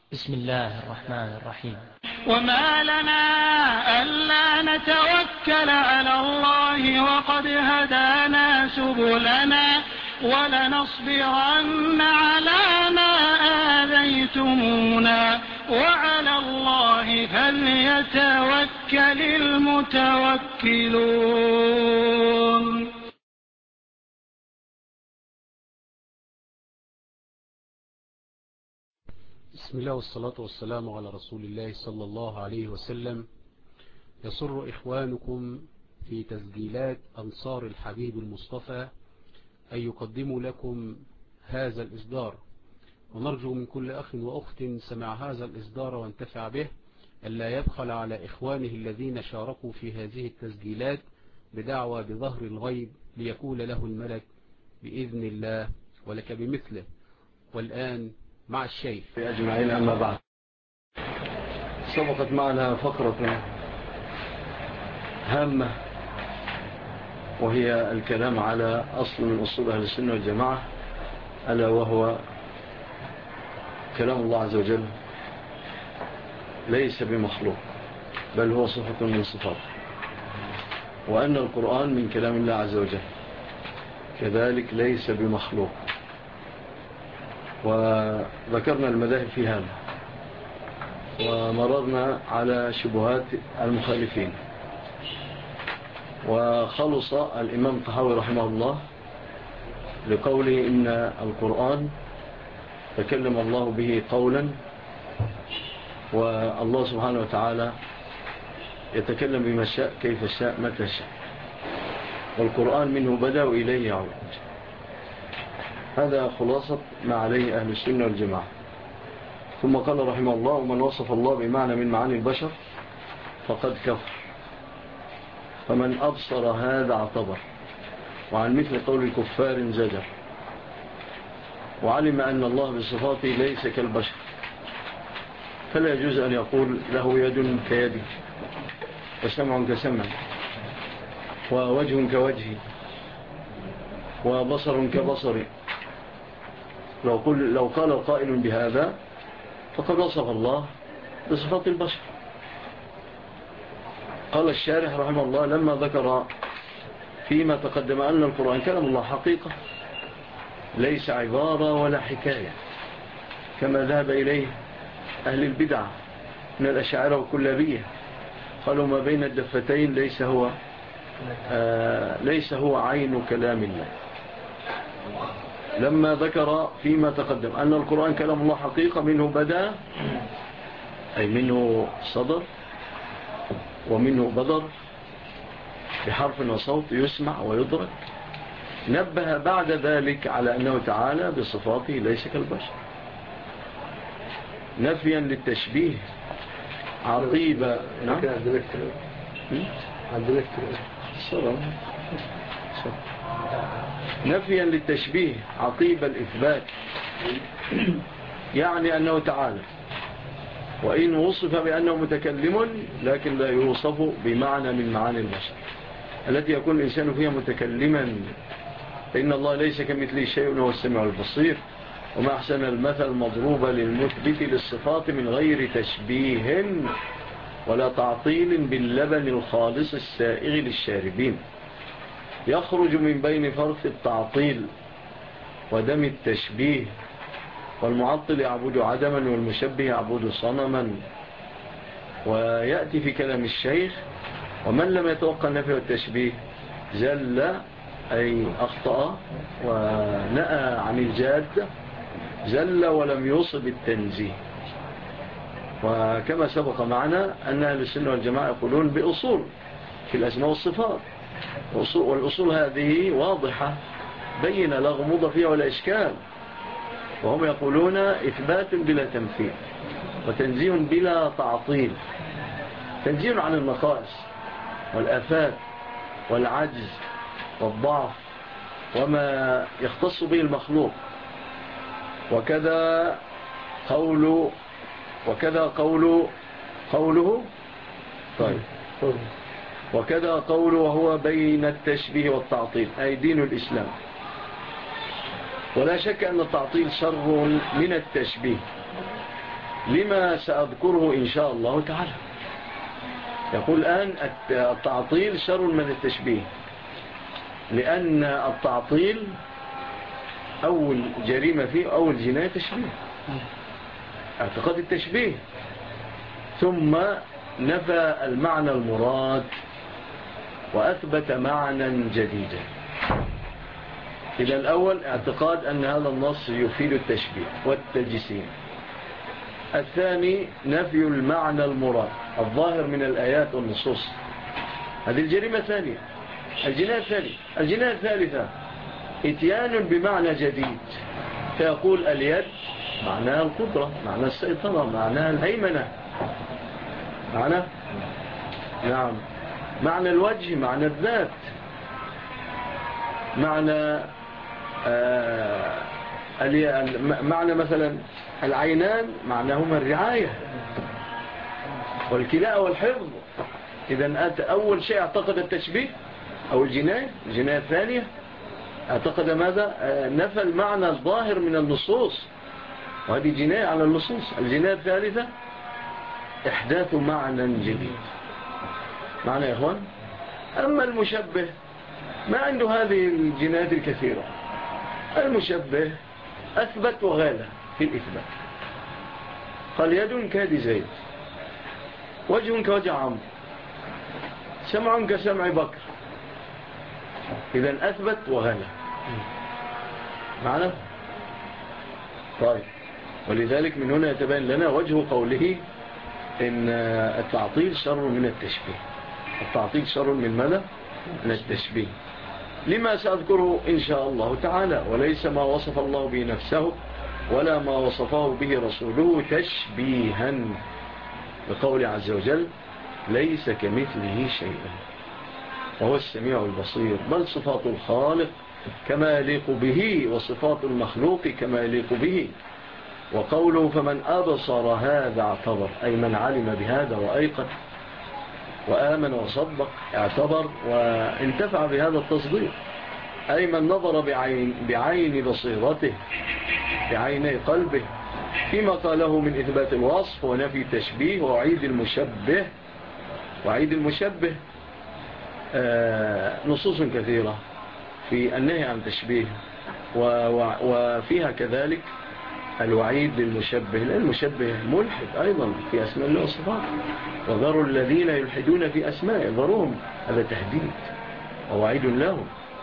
بسم الله الرحمن الرحيم. وما لنا ألا نتوكل على الله وقد هدانا سبلنا ولنصبرن على ما آذيتمونا وعلى الله فليتوكل المتوكلون. بسم الله والصلاة والسلام على رسول الله صلى الله عليه وسلم. يسر إخوانكم في تسجيلات أنصار الحبيب المصطفى أن يقدموا لكم هذا الإصدار، ونرجو من كل أخ وأخت سمع هذا الإصدار وانتفع به ألا يبخل على إخوانه الذين شاركوا في هذه التسجيلات بدعوى بظهر الغيب ليكون له الملك بإذن الله ولك بمثله. والآن مع الشيخ. أجمعين. أما بعد، سبقت معنا فقرة هامة وهي الكلام على أصل من أصول أهل السنة والجماعة، ألا وهو كلام الله عز وجل ليس بمخلوق بل هو صفة من صفاته، وأن القرآن من كلام الله عز وجل كذلك ليس بمخلوق. وذكرنا المذاهب في هذا ومررنا على شبهات المخالفين، وخلص الإمام الطحاوي رحمه الله لقوله إن القرآن تكلم الله به قولا، والله سبحانه وتعالى يتكلم بما شاء كيف شاء متى شاء، والقرآن منه بدأ وإليه يعود. هذا خلاصة ما عليه أهل السنة والجماعة. ثم قال رحمه الله: ومن وصف الله بمعنى من معاني البشر فقد كفر، فمن أبصر هذا اعتبر، وعن مثل قول الكفار زجر، وعلم أن الله بصفاته ليس كالبشر، فلا يجوز أن يقول له يد كيده، وسمع كسمع، ووجه كوجهي، وبصر كبصري. لو قال القائل بهذا فقد وصف الله بصفات البشر. قال الشارح رحمه الله لما ذكر فيما تقدم أن القرآن كلام الله حقيقة ليس عبارة ولا حكاية كما ذهب إليه أهل البدعة من الأشاعرة والكلابية، قالوا ما بين الدفتين ليس هو عين كلام الله. لما ذكر فيما تقدم أن القرآن كلام الله حقيقة منه بدأ، أي منه صدر ومنه بدر بحرف وصوت يسمع ويدرك، نبه بعد ذلك على أنه تعالى بصفاته ليس كالبشر، نفيا للتشبيه عقيبة. نعم نفيا للتشبيه عقيب الإثبات، يعني أنه تعالى وإن وصف بأنه متكلم لكن لا يوصف بمعنى من معاني البشر التي يكون الإنسان فيها متكلما، فإن الله ليس كمثله شيء وهو السميع البصير. وما أحسن المثل مضروبة للمثبت للصفات من غير تشبيه ولا تعطيل باللبن الخالص السائغ للشاربين، يخرج من بين فرث التعطيل ودم التشبيه، والمعطل يعبد عدما والمشبه يعبد صنما. ويأتي في كلام الشيخ: ومن لم يتوقع النفي والتشبيه زل، أي أخطأ ونأى عن الجاد، زل ولم يصب التنزيه. وكما سبق معنا أن أهل السنة والجماعة يقولون بأصول في الأسماء والصفات، والأصول هذه واضحة بين لا غموض فيها ولا إشكال، وهم يقولون إثبات بلا تمثيل وتنزيه بلا تعطيل، تنزيه عن النقائص والآفات والعجز والضعف وما يختص به المخلوق. وكذا قوله طيب وكذا قوله وهو بين التشبيه والتعطيل، أي دين الإسلام. ولا شك أن التعطيل شر من التشبيه، لما سأذكره إن شاء الله تعالى. يقول الآن التعطيل شر من التشبيه، لأن التعطيل أول جريمة فيه، أول جناية تشبيه، اعتقاد التشبيه، ثم نفى المعنى المراد وأثبت معنى جديدا. إذا الأول اعتقاد أن هذا النص يفيد التشبيه والتجسيم. الثاني نفي المعنى المراد الظاهر من الآيات والنصوص، هذه الجريمة الثانية. الجناية الثالثة اتيان بمعنى جديد، فيقول اليد معناها القدرة، معنى السيطرة، معناها الهيمنة، معنى الوجه، معنى الذات، معنى مثلا العينان معناهما الرعاية والكلاء والحفظ. إذن أول شيء اعتقد التشبيه أو الجناية الثانية اعتقد ماذا؟ نفى المعنى الظاهر من النصوص، وهذه جناية على النصوص. الجناية الثالثة إحداث معنى جديد. معنى يا إخوان؟ أما المشبه ما عنده هذه الجنايات الكثيرة. المشبه أثبت وغالى في الإثبات، قال يد كيد زيد، وجه كوجه عمرو، سمع كسمع بكر. إذن أثبت وغالى معنا. طيب، ولذلك من هنا يتبين لنا وجه قوله إن التعطيل شر من التشبيه. التعطيل شر من ماذا؟ من التشبيه. لما سأذكره إن شاء الله تعالى، وليس ما وصف الله به نفسه ولا ما وصفه به رسوله تشبيها، بقول عز وجل ليس كمثله شيء وهو السميع البصير، بل صفات الخالق كما يليق به وصفات المخلوق كما يليق به. وقوله فمن أبصر هذا اعتبر، أي من علم بهذا وأيقن وآمن وصدق اعتبر وانتفع بهذا التصديق، أي من نظر بعين بصيرته بعيني قلبه فيما قاله من إثبات الوصف ونفي التشبيه ووعيد المشبه. وعيد المشبه نصوص كثيرة في النهي عن تشبيه، وفيها كذلك الوعيد للمشبه، لأن المشبه ملحد أيضا في أسماء الله وصفاته، وذروا الذين يلحدون في أسماء، ذروهم، هذا تهديد ووعيد لهم.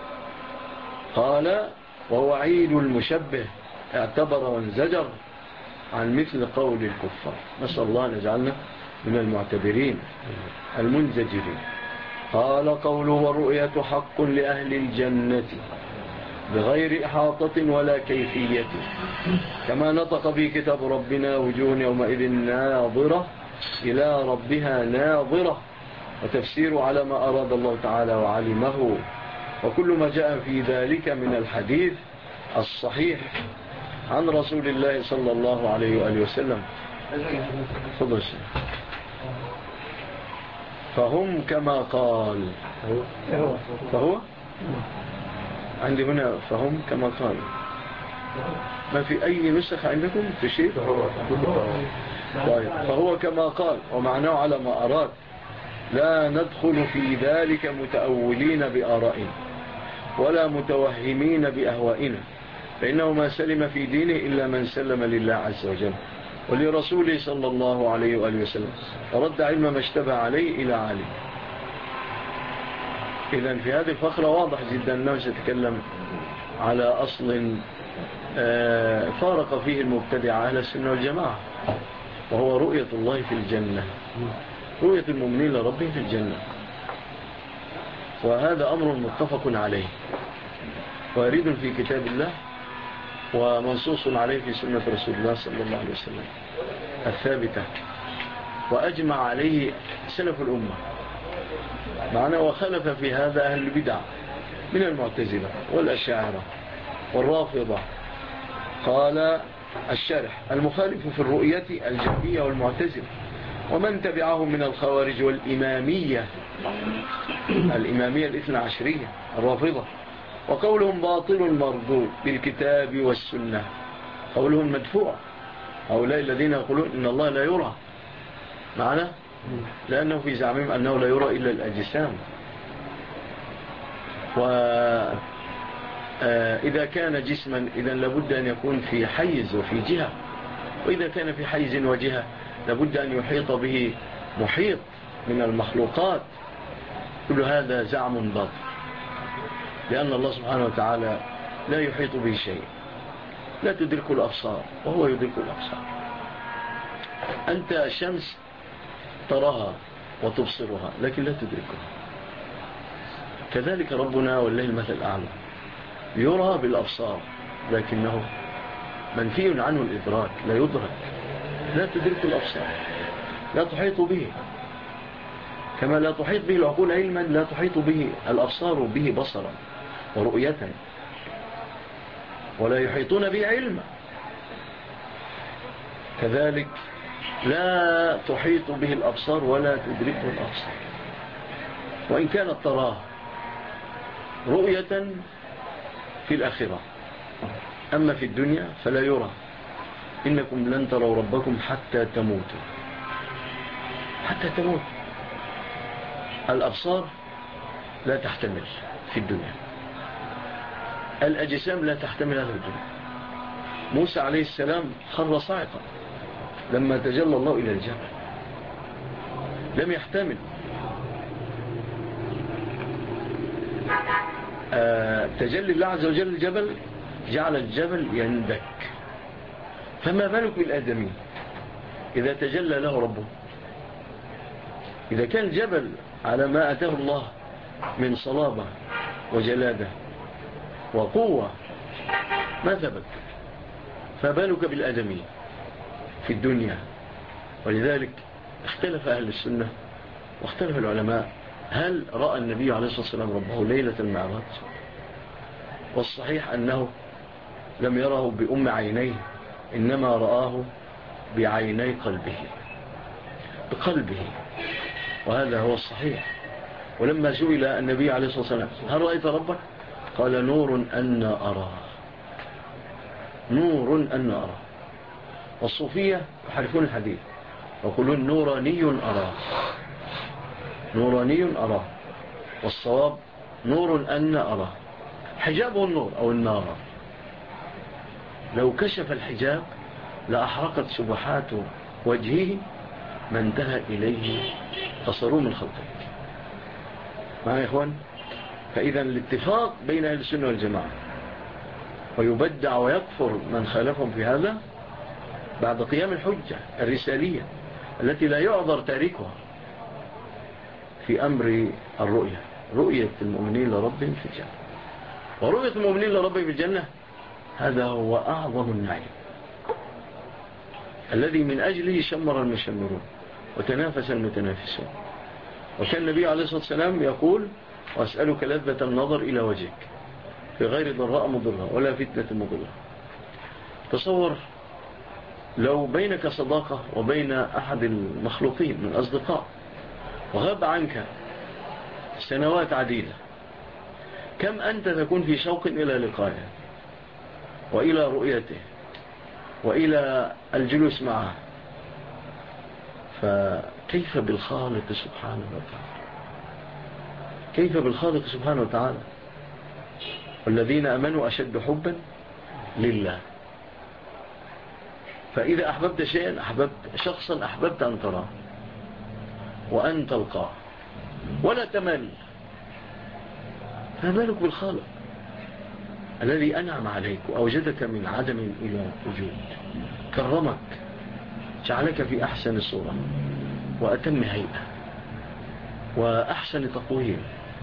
قال ووعيد المشبه اعتبر وانزجر عن مثل قول الكفار. نسأل الله أن يجعلنا من المعتبرين المنزجرين. قال قوله والرؤية حق لأهل الجنة بغير إحاطة ولا كيفية، كما نطق في كتاب ربنا وجوه يومئذ ناظرة إلى ربها ناظرة، وتفسير على ما أراد الله تعالى وعلمه، وكل ما جاء في ذلك من الحديث الصحيح عن رسول الله صلى الله عليه وآله وسلم. فهم كما قال، فهو عندي هنا فهم كما قال، ما في أي نسخ عندكم تشير؟ طيب، فهو كما قال ومعناه على ما أراد، لا ندخل في ذلك متأولين بآرائنا ولا متوهمين بأهوائنا، فإنه ما سلم في دينه إلا من سلم لله عز وجل ولرسوله صلى الله عليه وآله وسلم، ورد علم ما اشتبه عليه إلى عالم. إذن في هذه الفقرة واضح جدا أنه سيتكلم على أصل فارق فيه المبتدع أهل السنة والجماعة، وهو رؤية الله في الجنة، رؤية المؤمنين لربهم في الجنة، وهذا أمر متفق عليه وارد في كتاب الله ومنصوص عليه في سنة رسول الله صلى الله عليه وسلم الثابتة، وأجمع عليه سلف الأمة معنا. وخلف في هذا أهل البدع من المعتزلة والأشاعرة والرافضة. قال الشارح المخالف في الرؤية الجهمية والمعتزلة ومن تبعهم من الخوارج والإمامية، الإمامية الاثنى عشرية الرافضة، وقولهم باطل مردود بالكتاب والسنة، قولهم مدفوع هؤلاء الذين يقولون إن الله لا يرى معنا، لأنه في زعمهم أنه لا يرى إلا الأجسام. وإذا كان جسما إذا لابد أن يكون في حيز وفي جهة، وإذا كان في حيز وجهة لابد أن يحيط به محيط من المخلوقات. كل هذا زعم باطل، لأن الله سبحانه وتعالى لا يحيط به شيء، لا تدرك الأبصار وهو يدرك الأبصار. أنت الشمس تراها وتبصرها لكن لا تدركها، كذلك ربنا والله المثل الأعلى يرى بالأبصار لكنه منفي عنه الإدراك، لا يدرك، لا تدرك الأبصار، لا تحيط به كما لا تحيط به العقول علما، لا تحيط به الأبصار به بصرا ورؤية، ولا يحيطون به علما. كذلك لا تحيط به الأبصار ولا تدركه الأبصار، وإن كانت تراه رؤية في الآخرة، أما في الدنيا فلا يرى. إنكم لن تروا ربكم حتى تموتوا، حتى تموت. الأبصار لا تحتمل في الدنيا، الأجسام لا تحتمل هذا الدنيا. موسى عليه السلام خر صاعقا لما تجلى الله إلى الجبل، لم يحتمل. تجلي الله عز وجل الجبل جعل الجبل يندك، فما بالك بالآدمين إذا تجلى له ربه؟ إذا كان الجبل على ما أتاه الله من صلابة وجلادة وقوة ما ثبت، فبالك بالآدمين في الدنيا. ولذلك اختلف أهل السنة واختلف العلماء هل رأى النبي عليه الصلاة والسلام ربه ليلة المعراج؟ والصحيح أنه لم يره بأم عينيه، إنما رآه بعيني قلبه، بقلبه، وهذا هو الصحيح. ولما سئل النبي عليه الصلاة والسلام هل رأيت ربك؟ قال نور أن أراه، نور أن أراه. والصوفية يحرفون الحديث ويقولون نوراني أراه، نوراني أراه، والصواب نور أن أراه. حجابه النور أو النار، لو كشف الحجاب لأحرقت سبحات وجهه ما انتهى إليه بصره من خلقه. معنا يا إخوان؟ فإذا الاتفاق بين أهل السنة والجماعة، ويبدع ويكفر من خالفهم في هذا بعد قيام الحجة الرسالية التي لا يعذر تاريخها في أمر الرؤية، رؤية المؤمنين لربهم في الجنة. ورؤية المؤمنين لربهم في الجنة هذا هو أعظم النعيم الذي من أجله شمر المشمرون وتنافس المتنافسون. وكان النبي عليه الصلاة والسلام يقول وأسألك لذة النظر إلى وجهك في غير ضراء مضرة ولا فتنة مضرة. تصور لو بينك صداقة وبين أحد المخلوقين من أصدقاء وغاب عنك سنوات عديدة، كم أنت تكون في شوق إلى لقائه وإلى رؤيته وإلى الجلوس معه. فكيف بالخالق سبحانه وتعالى؟ كيف بالخالق سبحانه وتعالى؟ والذين أمنوا أشد حبا لله. فإذا أحببت شيئا، أحببت شخصا، أحببت أن تراه وأن تلقاه ولا تمل. فمالك بالخالق الذي أنعم عليك وأوجدك من عدم إلى وجود، كرمك، جعلك في أحسن صورة وأتم هيئة وأحسن تقويم.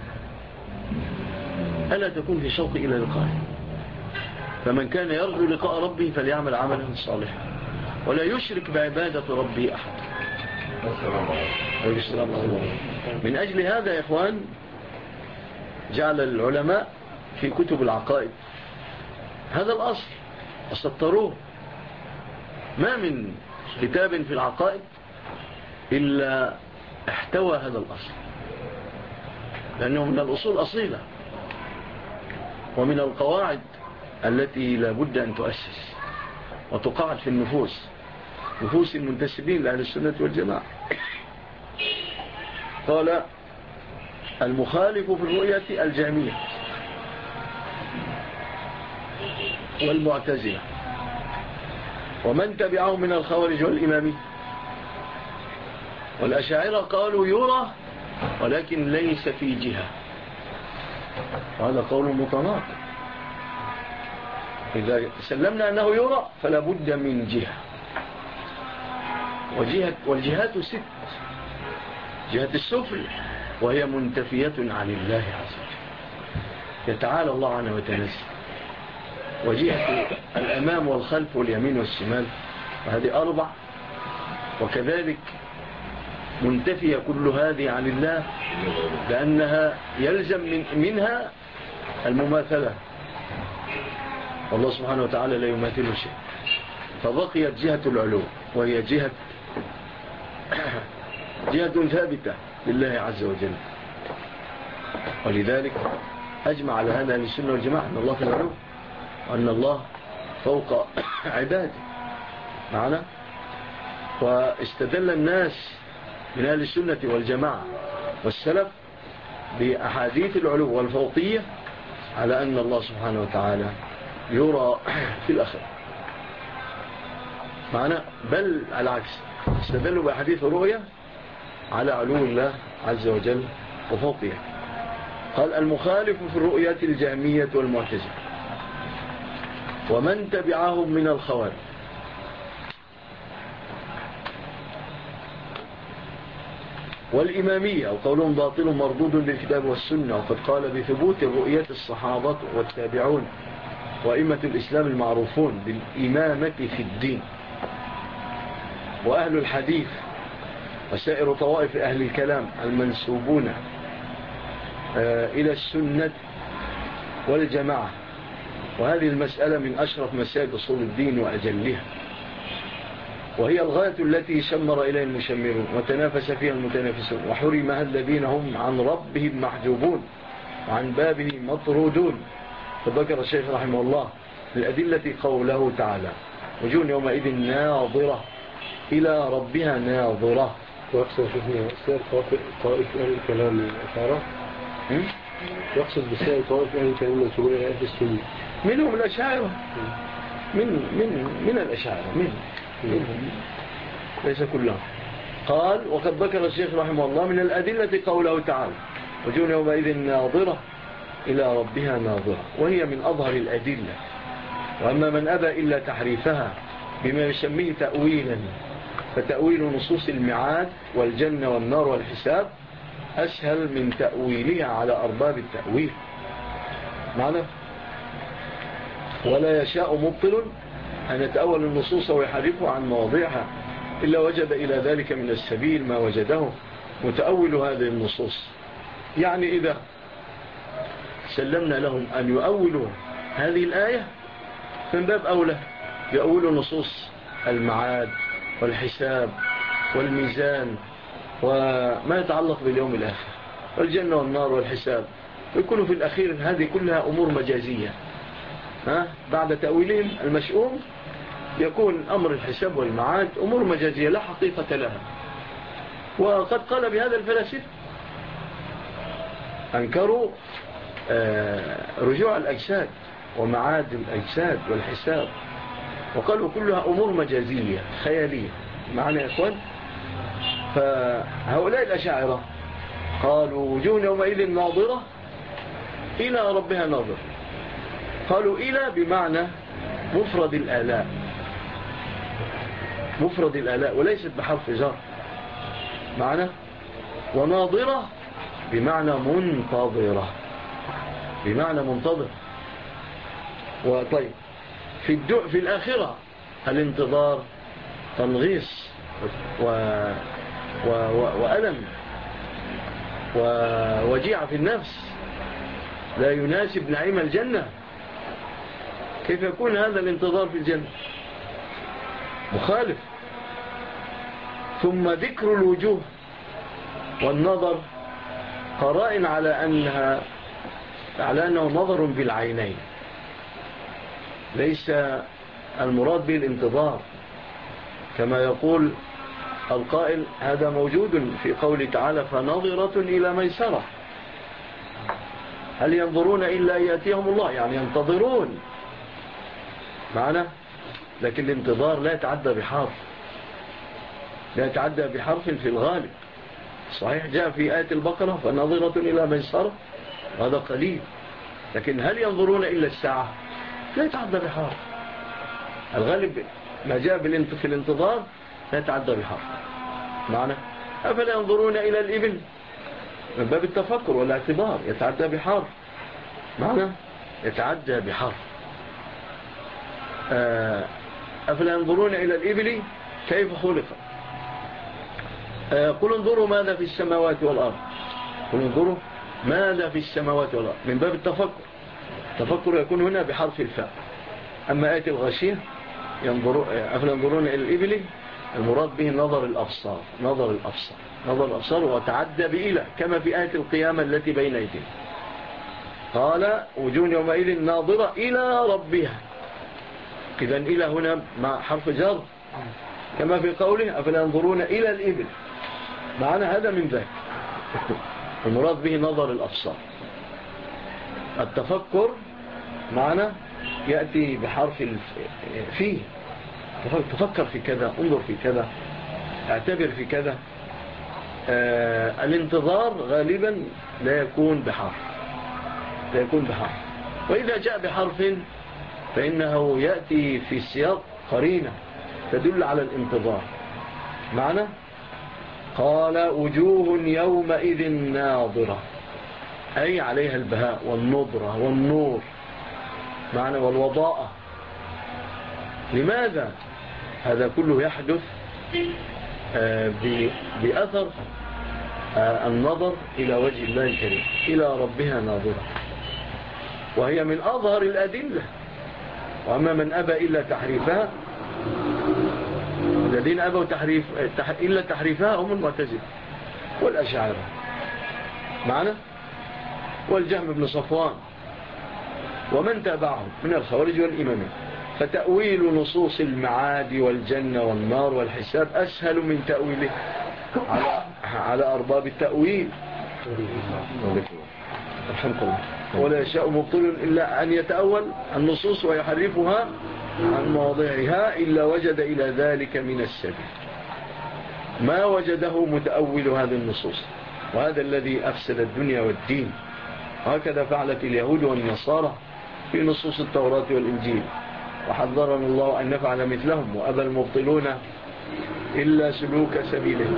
ألا تكون في شوق إلى لقائه؟ فمن كان يرجو لقاء ربه فليعمل عملا صالحا ولا يشرك بعبادة ربه أحد. من أجل هذا يا إخوان جعل العلماء في كتب العقائد هذا الأصل وسطروه. ما من كتاب في العقائد إلا احتوى هذا الأصل، لأنه من الأصول أصيلة ومن القواعد التي لا بد أن تؤسس وتقاعد في النفوس نفوس المنتسبين لأهل السنة والجماعة. قال المخالف في الرؤية الجهمية والمعتزلة ومن تبعهم من الخوارج والإمامية. والأشاعرة قالوا يرى ولكن ليس في جهة، وهذا قول متناقض. إذا سلمنا أنه يرى فلا بد من جهة، والجهات 6: جهة السفل وهي منتفية عن الله عز وجل، يتعالى الله عنه وتنزل. وجهة الأمام والخلف واليمين والشمال، وهذه 4. وكذلك منتفية كل هذه عن الله، لأنها يلزم منها المماثلة، والله سبحانه وتعالى لا يماثل شيء. فبقيت جهة العلو، وهي جهة ثابتة لله عز وجل. ولذلك أجمع على هذا السنة والجماعة أن الله في العلو، وأن الله فوق عباده معنا. واستدل الناس من أهل السنة والجماعة والسلف بأحاديث العلو والفوقية على أن الله سبحانه وتعالى يرى في الآخرة معنا، بل على العكس استدلوا بأحاديث الرؤية على علو الله عز وجل وفوقية. قال المخالف في الرؤية الجهمية والمعتزلة ومن تبعهم من الخوارج. والإمامية وقولهم باطل مردود بالكتاب والسنة، وقد قال بثبوت الرؤية الصحابة والتابعون وإمة الإسلام المعروفون بالإمامة في الدين، وأهل الحديث وسائر طوائف أهل الكلام المنسوبون إلى السنة والجماعة. وهذه المسألة من أشرف مسائل أصول الدين وأجلها، وهي الغاية التي شمر إليها المشمرون وتنافس فيها المتنافسون، وحرمها الذين هم عن ربهم محجوبون وعن بابه مطرودون. فذكر الشيخ رحمه الله للأدلة قوله تعالى وجوه يومئذ ناظرة إلى ربها ناظرة. ويقصد سائر طائف أهل الكلام الأشاعرة، يقصد بسائر طائف أهل الكلام المنسوبون إلى أهل السنة، منهم الأشاعرة، من الأشاعرة منهم ليس كلهم. قال وقد ذكر الشيخ رحمه الله من الأدلة قوله تعالى وجوه يومئذ ناظرة إلى ربها ناظرة، وهي من أظهر الأدلة. وأما من أبى إلا تحريفها بما يسميه تأويلا، فتأويل نصوص المعاد والجنة والنار والحساب أسهل من تأويلها على أرباب التأويل معنى. ولا يشاء مبطل أن يتأول النصوص ويحرفه عن مواضعها إلا وجد إلى ذلك من السبيل ما وجده متأول هذه النصوص. يعني إذا سلمنا لهم أن يؤولوا هذه الآية من باب أولى يؤولوا نصوص المعاد والحساب والميزان وما يتعلق باليوم الآخر والجنة والنار والحساب، ويكون في الأخير هذه كلها أمور مجازية. بعد تأويلهم المشؤوم يكون أمر الحساب والمعاد أمور مجازية لا حقيقة لها. وقد قال بهذا الفلاسفة أنكروا رجوع الأجساد ومعاد الأجساد والحساب، وقالوا كلها أمور مجازية خيالية معنا يا أخوان. فهؤلاء الأشاعرة قالوا وجوه يومئذ ناظرة إلى ربها ناظرة، قالوا إلى بمعنى مفرد الآلاء وليست بحرف جر معنى، وناظرة بمعنى منتظر. وطيب في الآخرة الانتظار تنغيص وألم ووجيعة في النفس لا يناسب نعيم الجنة. كيف يكون هذا الانتظار في الجنة؟ مخالف. ثم ذكر الوجوه والنظر قرائن على أنه نظر بالعينين، ليس المراد به الانتظار، كما يقول القائل هذا موجود في قوله تعالى فنظرة إلى ميسرة. هل ينظرون إلا أن يأتيهم الله؟ يعني ينتظرون معنا، لكن الانتظار لا يتعدى بحرف، لا يتعدى بحرف في الغالب. صحيح جاء في آية البقرة فنظرة إلى ميسرة، هذا قليل، لكن هل ينظرون إلا الساعة؟ لا يتعدى بحرف. الغالب ما جاء في الانتظار لا يتعدى بحرف معنا. أفلا ينظرون إلى الإبل من باب التفكر والاعتبار، يتعدى بحرف معنا، يتعدى بحرف. أفلا ينظرون إلى الإبل كيف خلق. قل انظروا ماذا في السماوات والأرض، قل انظروا ماذا في السماوات والأرض، من باب التفكر. التفكر يكون هنا بحرف الفاء. أما آية الغاشية أفلا ينظرون إلى الإبل، المراد به نظر الأبصار، نظر الأبصار، نظر الأبصار، وتعدى بإله كما في آية القيامة التي بين أيدينا. قال وجوه يومئذ ناظرة إلى ربها، إذن إلى هنا مع حرف جر كما في قوله أفلا ينظرون إلى الإبل، معنى هذا من ذلك. المراد به نظر الأبصار. التفكر معنا يأتي بحرف فيه، تفكر في كذا، انظر في كذا، اعتبر في كذا. الانتظار غالبا لا يكون بحرف، لا يكون بحرف. وإذا جاء بحرف فإنه يأتي في سياق قرينة تدل على الانتظار معنا. قال وجوه يومئذ ناظرة، أي عليها البهاء والنضرة والنور معنا والوضاءة. لماذا؟ هذا كله يحدث بأثر النظر إلى وجه الله الكريم، إلى ربها ناظرة، وهي من أظهر الأدلة. وأما من أبى إلا تحريفها، الذين أبوا إلا تحريفها هم المعتزلة والأشاعرة معنا، والجهم بن صفوان ومن تابعهم من الخوارج والإمامين. فتأويل نصوص المعاد والجنة والنار والحساب أسهل من تأويله على أرباب التأويل. ولا يشاء مبطل إلا أن يتأول النصوص ويحرفها عن مواضعها إلا وجد إلى ذلك من السبيل ما وجده متأول هذه النصوص، وهذا الذي أفسد الدنيا والدين. هكذا فعلت اليهود والنصارى في نصوص التوراة والإنجيل، وحذرنا الله أن نفعل مثلهم، وأبى المبطلون إلا سلوك سبيلهم.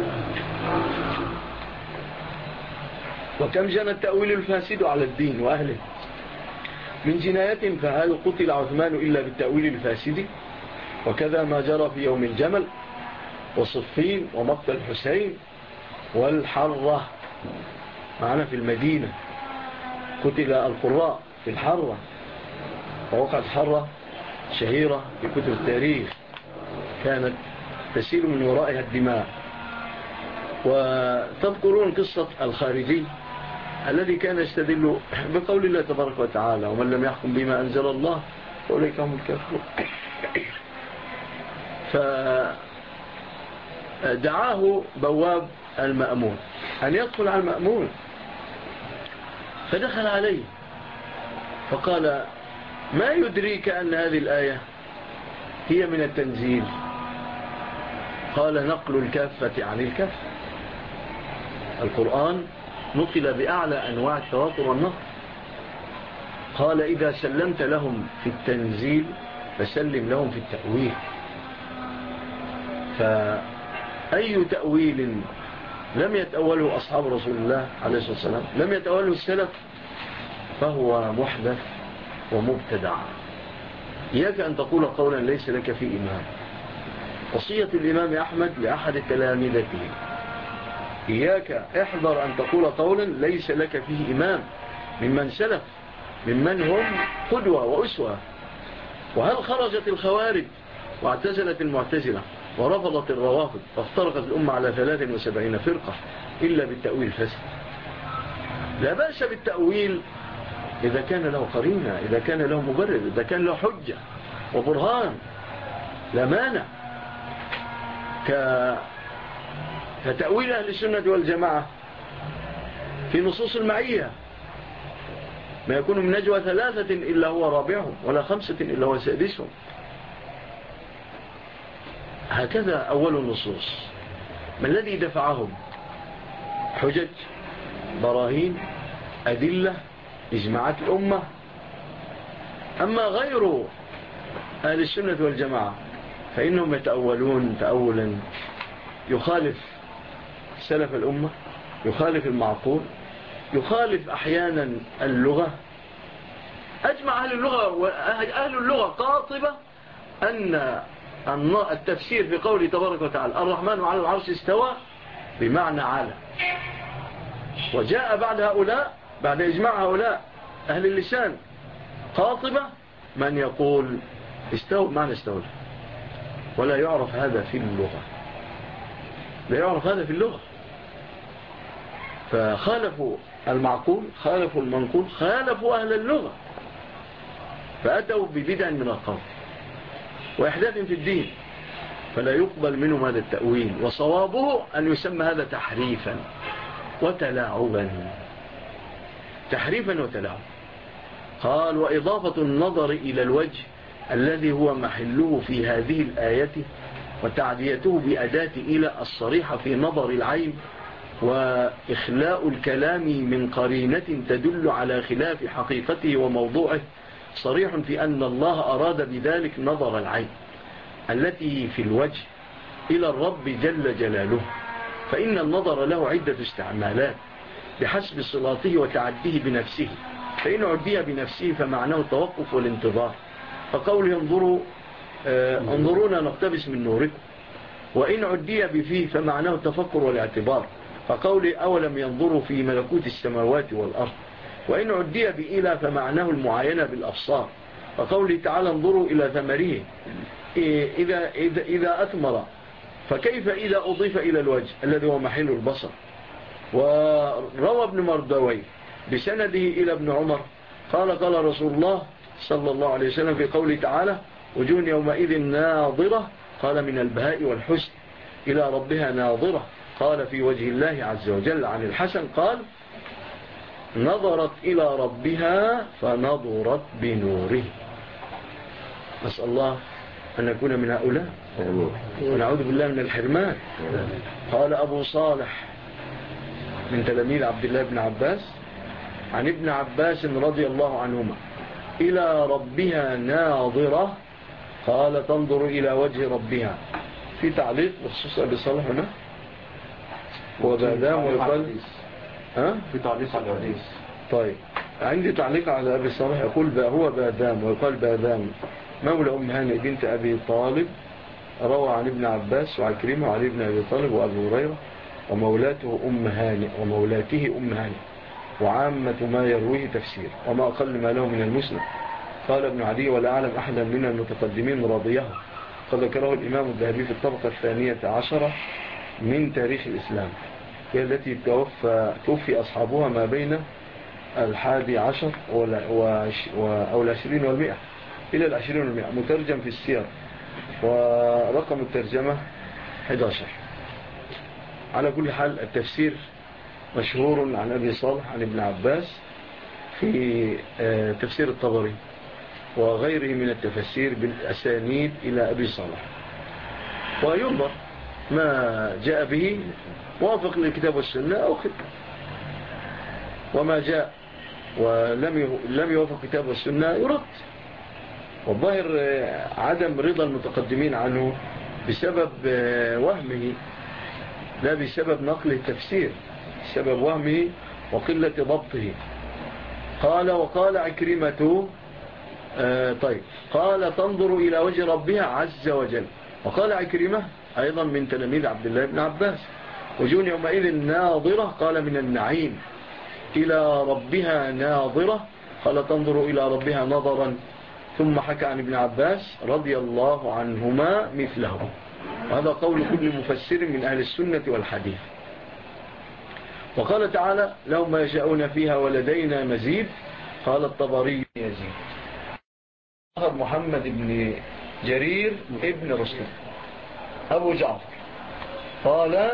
وكم جنى التأويل الفاسد على الدين وأهله من جناية، فهل قتل عثمان إلا بالتأويل الفاسد؟ وكذا ما جرى في يوم الجمل وصفين ومقتل حسين والحرة معنا في المدينة. قتل القراء في الحرة، ووقعت حرة شهيرة في كتب التاريخ كانت تسيل من ورائها الدماء. وتذكرون قصة الخارجي الذي كان يستدل بقول الله تبارك وتعالى ومن لم يحكم بما أنزل الله فأولئك هم الكافرون. فدعاه بواب المأمون أن يدخل على المأمون، فدخل عليه فقال ما يدريك أن هذه الآية هي من التنزيل؟ قال نقل الكافة عن الكافة. القرآن نقل بأعلى أنواع التواتر والنقل. قال إذا سلمت لهم في التنزيل فسلم لهم في التأويل. فأي تأويل لم يتأوله أصحاب رسول الله عليه الصلاة والسلام، لم يتأوله السلف، فهو محدث ومبتدع. إياك أن تقول قولا ليس لك فيه إمام. وصية الإمام أحمد لأحد تلامذته، إياك احذر أن تقول قولا ليس لك فيه إمام ممن سلف، ممن هم قدوة وأسوة. وهل خرجت الخوارج واعتزلت المعتزلة ورفضت الروافض فافترقت الأمة على 73 فرقة إلا بالتأويل الفاسد؟ لا بأس بالتأويل إذا كان له قرينة، إذا كان له مبرر، إذا كان له حجة وبرهان، لا مانع. كتأويل أهل السنة والجماعة في نصوص المعية، ما يكون من نجوى 3 إلا هو رابعهم، ولا 5 إلا هو سادسهم. هكذا أول النصوص. ما الذي دفعهم؟ حجج، براهين، أدلة، إجماعات الأمة. أما غير أهل السنة والجماعة فإنهم يتأولون تأولا يخالف سلف الأمة، يخالف المعقول، يخالف أحيانا اللغة. أجمع أهل اللغة قاطبة أن التفسير في قوله تبارك وتعالى الرحمن على العرش استوى بمعنى على. وجاء بعد هؤلاء، بعد إجماع هؤلاء أهل اللسان قاطبة من يقول استوى بمعنى استوى، ولا يعرف هذا في اللغة، لا يعرف هذا في اللغة. فخالفوا المعقول، خالفوا المنقول، خالفوا أهل اللغة، فأتوا ببدع من القول وإحداث في الدين، فلا يقبل منهم هذا التأويل. وصوابه أن يسمى هذا تحريفا وتلاعبا، تحريفا وتلاعبا. قال وإضافة النظر إلى الوجه الذي هو محله في هذه الآية وتعديته بأداة إلى الصريحة في نظر العين، وإخلاء الكلام من قرينة تدل على خلاف حقيقته وموضوعه، صريح في أن الله أراد بذلك نظر العين التي في الوجه إلى الرب جل جلاله، فإن النظر له عدة استعمالات بحسب صلاته وتعديه بنفسه. فإن عديه بنفسه فمعناه التوقف والانتظار، فقوله انظرونا نقتبس من نوركم. وإن عدي بفيه فمعناه التفكر والاعتبار، فقوله أولم ينظروا في ملكوت السماوات والأرض. وإن عدي بإلى فمعناه المعاينة بالأبصار، فقوله تعالى انظروا إلى ثمره إذا أثمر، فكيف إذا أضيف إلى الوجه الذي هو محل البصر. وروى ابن مردوي بسنده إلى ابن عمر قال رسول الله صلى الله عليه وسلم في قوله تعالى وجوه يومئذ ناظرة، قال من البهاء والحسن إلى ربها ناظرة. قال في وجه الله عز وجل عن الحسن قال نظرت إلى ربها فنظرت بنوره. نسأل الله أن نكون من هؤلاء ونعوذ بالله من الحرمان. قال أبو صالح من تلاميذ عبد الله بن عباس عن ابن عباس رضي الله عنهما إلى ربها ناظرة، قال تنظر إلى وجه ربها. في تعليق بخصوص أبي صالح هنا وبادام ويقال في تعليق على الحديث. طيب عندي تعليق على أبي صالح يقول هو بادام ويقال بادام مولى أم هانئ بنت أبي طالب، روى عن ابن عباس وعكرمة وعلي بن أبي طالب وأبو هريرة ومولاته أم هانئ ومولاته أم هانئ، وعامة ما يرويه تفسير وما أقل ما له من المسند. قال ابن عدي ولا أعلم أحدا من المتقدمين رضيه، قد ذكره الإمام الذهبي في الطبقة 12 من تاريخ الإسلام، هي التي توفي أصحابها ما بين 11 أو 20 و100 إلى 20 و100، مترجم في السير ورقم الترجمة 11. على كل حال التفسير مشهور عن أبي صالح عن ابن عباس في تفسير الطبري وغيره من التفسير بالأسانيد إلى أبي صالح، وينظر ما جاء به موافق للكتاب والسنة أو خد، وما جاء ولم يوافق الكتاب والسنة يرد. والظاهر عدم رضا المتقدمين عنه بسبب وهمه لا بسبب نقل التفسير، بسبب وهمه وقلة ضبطه. وقال عكرمة طيب قال تنظر إلى وجه ربها عز وجل. وقال عكرمة أيضا من تلاميذ عبد الله بن عباس وجون يومئذ ناظرة، قال من النعيم. إلى ربها ناظرة قال تنظر إلى ربها نظرا. ثم حكى عن ابن عباس رضي الله عنهما مثله. وهذا قول كل مفسر من أهل السنة والحديث. وقال تعالى لهم ما يشاءون فيها ولدينا مزيد. قال الطبري يزيد. محمد بن جرير ابن رسل أبو جعفر قال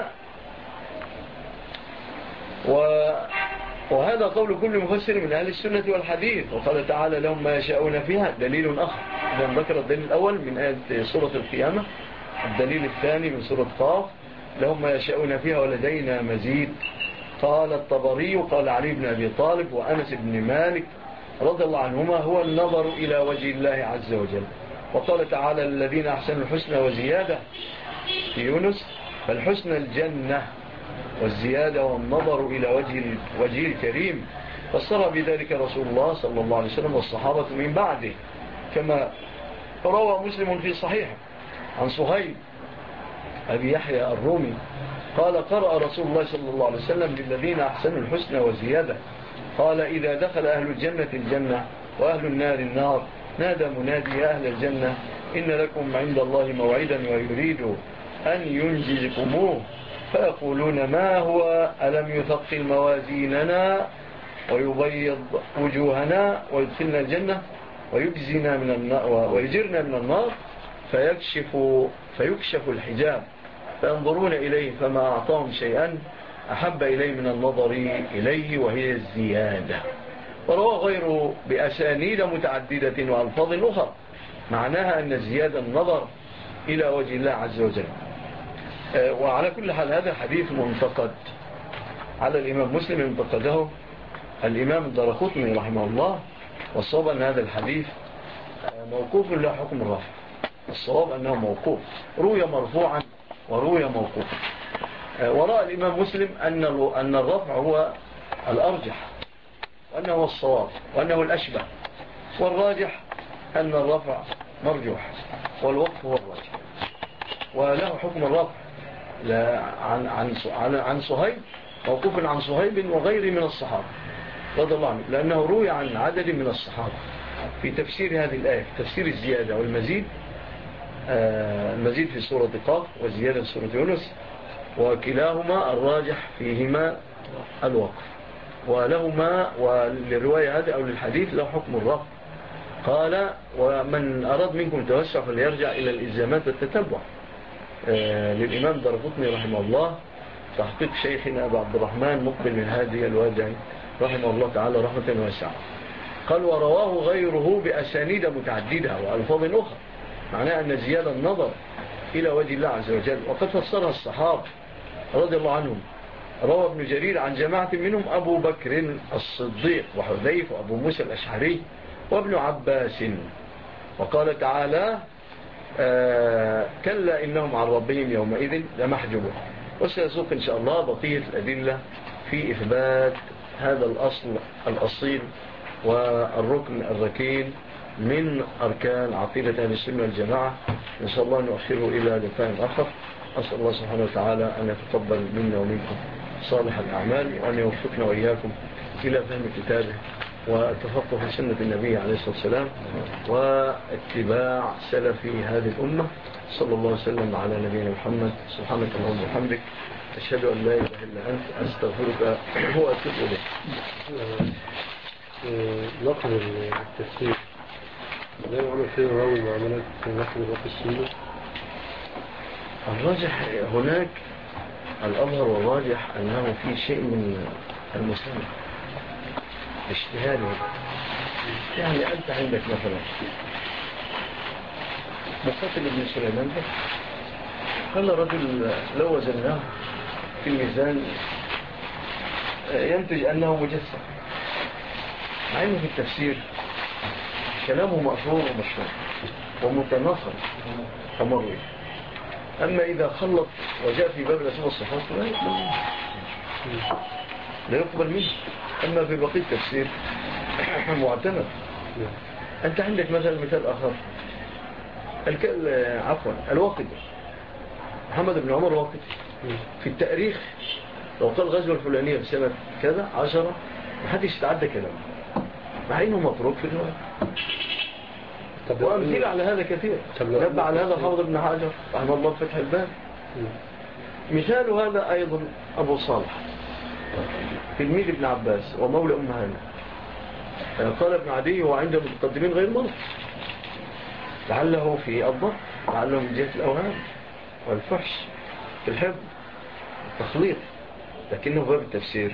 وهذا قول كل مفسر من أهل السنة والحديث. وقال تعالى لهم ما يشاءون فيها دليل آخر. إذن ذكر الدليل الأول من آية سورة القيامة، الدليل الثاني من سورة قاف لهم ما يشاءون فيها ولدينا مزيد. قال الطبري قال علي بن أبي طالب وأنس بن مالك رضي الله عنهما هو النظر إلى وجه الله عز وجل. وقال تعالى الذين أحسنوا الحسنى وزيادة في يونس، فالحسنى الجنة والزيادة والنظر إلى وجه الكريم. فسر بذلك رسول الله صلى الله عليه وسلم والصحابة من بعده، كما روى مسلم في صحيحه عن صهيب أبي يحيى الرومي قال قرأ رسول الله صلى الله عليه وسلم للذين أحسنوا الحسنى وزيادة. قال إذا دخل أهل الجنة الجنة وأهل النار النار نادى منادي يا أهل الجنة إن لكم عند الله موعدا ويريد أن ينجزكموه، فيقولون ما هو ألم يثقل موازيننا ويبيض وجوهنا ويدخلنا الجنة ويجرنا من النار، فيكشف الحجاب فينظرون إليه فما أعطاهم شيئا أحب إليه من النظر إليه وهي الزيادة. وروى غيره بأسانيد متعددة وألفاظ أخرى معناها أن الزيادة النظر إلى وجه الله عز وجل. وعلى كل حال هذا حديث منتقد على الإمام مسلم، انتقده الإمام الدارقطني رحمه الله. والصواب أن هذا الحديث موقوف لا حكم الرفع. الصواب أنه موقوف، روي مرفوعا وروي موقوفا. ورأى الإمام مسلم أن الرفع هو الأرجح وأنه هو الصواب وأنه الأشبه، والراجح أن الرفع مرجوح والوقف هو الراجح. وله حكم الرفع عن صهيب، موقوف عن صهيب وغيره من الصحابة رضي الله عنه، لأنه روي عن عدد من الصحابة في تفسير هذه الآية، تفسير الزيادة والمزيد. المزيد في سورة قاف والزيادة في سورة يونس، وكلاهما الراجح فيهما الوقف، ولهما وللرواية هذه أو للحديث له حكم الرفع. قال ومن أراد منكم توسع فليرجع إلى الإلزامات والتتبع للإمام الدارقطني رحمه الله، تحقيق شيخنا أبو عبد الرحمن مقبل من هذه الوادعي رحمه الله تعالى رحمة واسعة. قال ورواه غيره بأسانيد متعددة وألفاظ أخرى معناه أن زيادة النظر إلى وجه الله عز وجل، وقد فسرها الصحابة رضي الله عنهم. روى ابن جرير عن جماعة منهم أبو بكر الصديق وحذيف وأبو موسى الأشعري وابن عباس. وقال تعالى كلا إنهم عن ربهم يومئذ لمحجوبون. وسيسوق إن شاء الله بقية الأدلة في إثبات هذا الأصل الأصيل والركن الركين من أركان عقيدة أهل السنة والجماعة. إن شاء الله نؤخره إلى لقاء آخر. أسأل الله سبحانه وتعالى أن يتقبل منا ومنكم صالح الأعمال، وأن يوفقنا وإياكم إلى فهم كتابه والتفقه في سنة النبي عليه الصلاة والسلام واتباع سلف هذه الأمة. صلى الله وسلم على نبينا محمد. سبحانك اللهم وبحمدك، أشهد أن لا إله إلا أنت، أستغفرك وأتوب إليك. نقل التفسير زي ما عمل فيه راوي معاملات في نقل الوقت السنة. الراجح هناك الأظهر والراجح أنه في شيء من المسلمة اجتهاده. يعني أنت عندك مثلا مقاتل ابن سليمان ده قال رجل لو وزناه في الميزان ينتج أنه مجسم، مع أنه في التفسير كلامه مأثور ومشهور ومتناقض ومروي. أما إذا خلط وجاء في باب الأسماء والصفات لا يقبل منه. أما في بقية التفسير معتمد. أنت عندك مثال آخر، الواقد محمد بن عمر واقد في التاريخ لو قال غزوة الفلانية في سنة كذا 10 محدش يتعدى كلامه، مع إنه مفروض في الرواية. وأمثيل على هذا كثير. نبع على هذا حافظ ابن حجر رحمه الله فتح الباب. مثال هذا أيضا أبو صالح تلميذ ابن عباس ومولى أم هانة. قال ابن عدي وعنده متقدمين غير مرض، لعله في الضبط، لعله من جهة الأوهام والفحش في الحفظ، تخليط، لكنه باب التفسير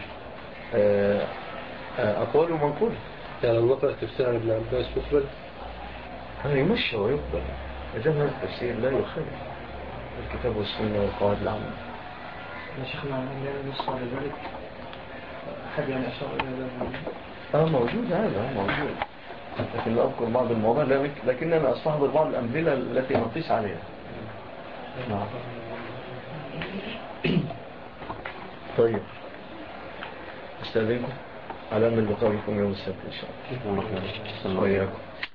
أقوال منقولة. يعني لو نقرأ تفسير عن ابن عباس يقبل؟ هذا يمشي ويقبل، إذا هذا التفسير لا يخالف الكتاب والسنة والقواعد العامة. يا شيخنا يعني نص على ذلك أحد يعني أشار إلى ذلك موجود، هذا موجود، لكن لا أذكر بعض المواضيع، لكن أنا أستحضر بعض الأمثلة التي نقيس عليها. نعم. طيب، أستاذنكم على أن اللقاء بكم يوم السبت إن شاء الله. وإياكم.